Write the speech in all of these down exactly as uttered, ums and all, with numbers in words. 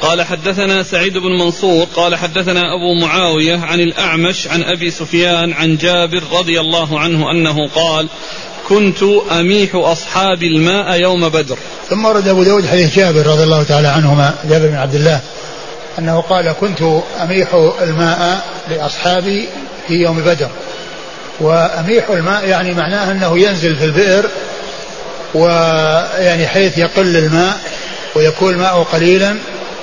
قال حدثنا سعيد بن منصور قال حدثنا أبو معاوية عن الأعمش عن أبي سفيان عن جابر رضي الله عنه أنه قال كنت أميح أصحاب الماء يوم بدر. ثم ورد أبو داود حديث جابر رضي الله تعالى عنهما جابر بن عبد الله أنه قال كنت أميح الماء لأصحابي في يوم بدر. وأميح الماء يعني معناه أنه ينزل في البئر ويعني حيث يقل الماء ويكون الماء قليلا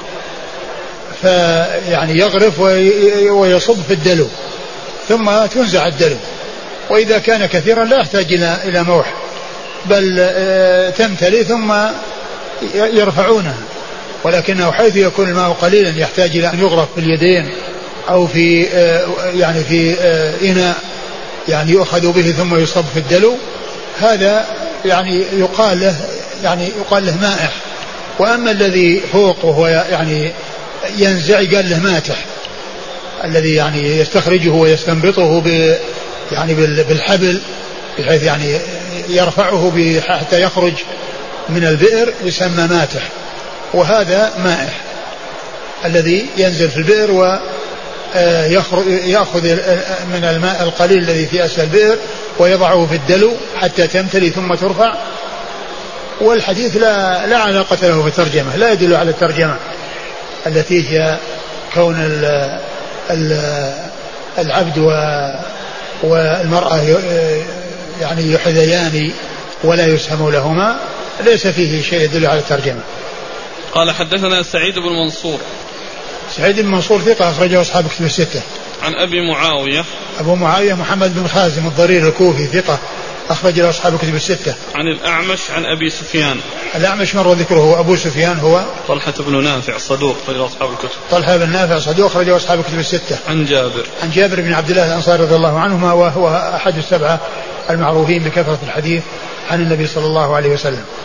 فيعني يغرف ويصب في الدلو ثم تنزع الدلو، وإذا كان كثيرا لا يحتاج إلى موح بل تمتلي ثم يرفعونها، ولكنه حيث يكون الماء قليلا يحتاج إلى أن يغرف في اليدين أو في يعني في إناء يعني يؤخذ به ثم يصب في الدلو، هذا يعني يقال له يعني يقال له مائح. وأما الذي فوق وهو يعني ينزع قال له ماتح، الذي يعني يستخرجه ويستنبطه ب يعني بالحبل بحيث يعني يرفعه حتى يخرج من البئر يسمى ماتح، وهذا مائح الذي ينزل في البئر ويأخذ من الماء القليل الذي في أسفل البئر ويضعه في الدلو حتى تمتلي ثم ترفع. والحديث لا, لا علاقة له بالترجمة، لا يدل على الترجمة التي هي كون ال ال العبد والمرأة يعني يحذيان ولا يسهم لهما، ليس فيه شيء يدل على الترجمة. قال حدثنا سعيد بن منصور. سعيد بن منصور ثقة أخرجه أصحاب كتب الستة. عن أبي معاوية. أبو معاوية محمد بن خازم الضرير الكوفي ثقة أخرج له أصحاب كتب الستة. عن الأعمش عن أبي سفيان. الأعمش مر ذكره. أبو سفيان هو طلحة بن نافع صدوق أخرج له أصحاب الكتب. طلحة بن نافع صدوق أخرج له أصحاب كتب الستة. عن جابر. عن جابر بن عبد الله الأنصاري رضي الله عنهما وهو أحد السبعة المعروفين بكثرة الحديث عن النبي صلى الله عليه وسلم.